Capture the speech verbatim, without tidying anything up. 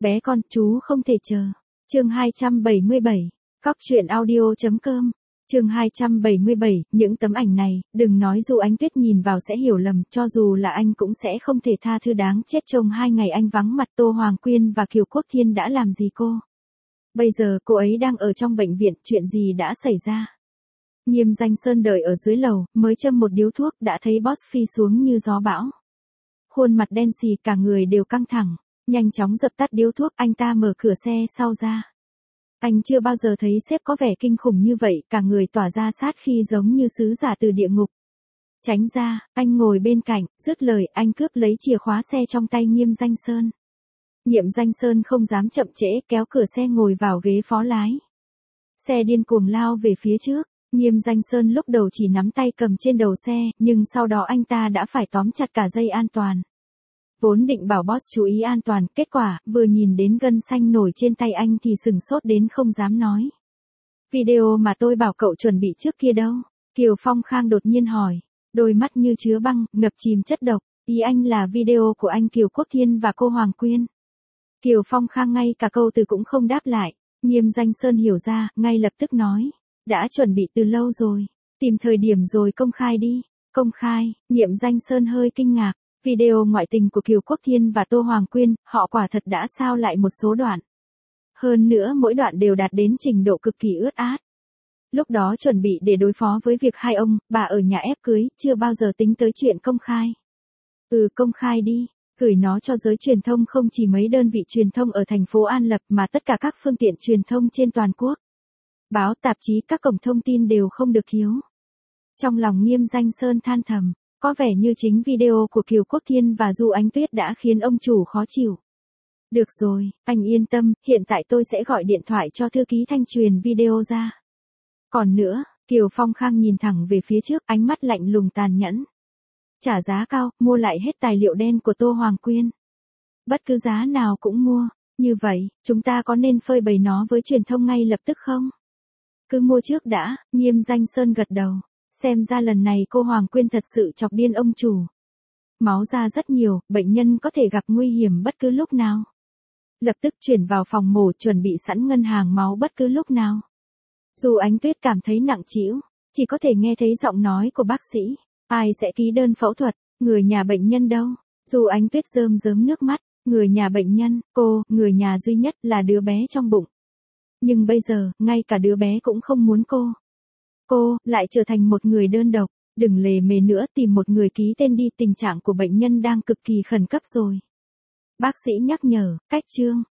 Bé con, chú không thể chờ. Chương hai trăm bảy mươi bảy. Cóc truyện audio chấm com. Chương hai trăm bảy mươi bảy, những tấm ảnh này, đừng nói dù Ánh Tuyết nhìn vào sẽ hiểu lầm, cho dù là anh cũng sẽ không thể tha thứ đáng chết. Trong hai ngày anh vắng mặt Tô Hoàng Quyên và Kiều Quốc Thiên đã làm gì cô? Bây giờ cô ấy đang ở trong bệnh viện, chuyện gì đã xảy ra? Nghiêm Danh Sơn đợi ở dưới lầu, mới châm một điếu thuốc đã thấy boss phi xuống như gió bão. Khuôn mặt đen xì, cả người đều căng thẳng, nhanh chóng dập tắt điếu thuốc, anh ta mở cửa xe sau ra. Anh chưa bao giờ thấy sếp có vẻ kinh khủng như vậy, cả người tỏa ra sát khí giống như sứ giả từ địa ngục. Tránh ra, anh ngồi bên cạnh, dứt lời anh cướp lấy chìa khóa xe trong tay Nghiêm Danh Sơn. Nhiệm Danh Sơn không dám chậm trễ, kéo cửa xe ngồi vào ghế phó lái. Xe điên cuồng lao về phía trước, Nghiêm Danh Sơn lúc đầu chỉ nắm tay cầm trên đầu xe, nhưng sau đó anh ta đã phải tóm chặt cả dây an toàn. Vốn định bảo boss chú ý an toàn, kết quả, vừa nhìn đến gân xanh nổi trên tay anh thì sừng sốt đến không dám nói. Video mà tôi bảo cậu chuẩn bị trước kia đâu? Kiều Phong Khang đột nhiên hỏi, đôi mắt như chứa băng, ngập chìm chất độc, ý anh là video của anh Kiều Quốc Thiên và cô Hoàng Quyên. Kiều Phong Khang ngay cả câu từ cũng không đáp lại, Nghiêm Danh Sơn hiểu ra, ngay lập tức nói, đã chuẩn bị từ lâu rồi, tìm thời điểm rồi công khai đi. Công khai, Nhiệm Danh Sơn hơi kinh ngạc. Video ngoại tình của Kiều Quốc Thiên và Tô Hoàng Quyên, họ quả thật đã sao lại một số đoạn. Hơn nữa mỗi đoạn đều đạt đến trình độ cực kỳ ướt át. Lúc đó chuẩn bị để đối phó với việc hai ông, bà ở nhà ép cưới, chưa bao giờ tính tới chuyện công khai. Ừ, công khai đi, gửi nó cho giới truyền thông, không chỉ mấy đơn vị truyền thông ở thành phố An Lập mà tất cả các phương tiện truyền thông trên toàn quốc. Báo, tạp chí, các cổng thông tin đều không được thiếu. Trong lòng Nghiêm Danh Sơn than thầm. Có vẻ như chính video của Kiều Quốc Thiên và Du Ánh Tuyết đã khiến ông chủ khó chịu. Được rồi, anh yên tâm, hiện tại tôi sẽ gọi điện thoại cho thư ký Thanh truyền video ra. Còn nữa, Kiều Phong Khang nhìn thẳng về phía trước, ánh mắt lạnh lùng tàn nhẫn. Trả giá cao, mua lại hết tài liệu đen của Tô Hoàng Quyên. Bất cứ giá nào cũng mua, như vậy, chúng ta có nên phơi bày nó với truyền thông ngay lập tức không? Cứ mua trước đã, Nghiêm Danh Sơn gật đầu. Xem ra lần này cô Hoàng Quyên thật sự chọc điên ông chủ. Máu ra rất nhiều, bệnh nhân có thể gặp nguy hiểm bất cứ lúc nào. Lập tức chuyển vào phòng mổ, chuẩn bị sẵn ngân hàng máu bất cứ lúc nào. Dù Ánh Tuyết cảm thấy nặng trĩu, chỉ có thể nghe thấy giọng nói của bác sĩ. Ai sẽ ký đơn phẫu thuật, người nhà bệnh nhân đâu? Dù Ánh Tuyết rơm rớm nước mắt, người nhà bệnh nhân, cô, người nhà duy nhất là đứa bé trong bụng. Nhưng bây giờ, ngay cả đứa bé cũng không muốn cô. Cô, lại trở thành một người đơn độc, đừng lề mề nữa, tìm một người ký tên đi, tình trạng của bệnh nhân đang cực kỳ khẩn cấp rồi. Bác sĩ nhắc nhở, cách chương.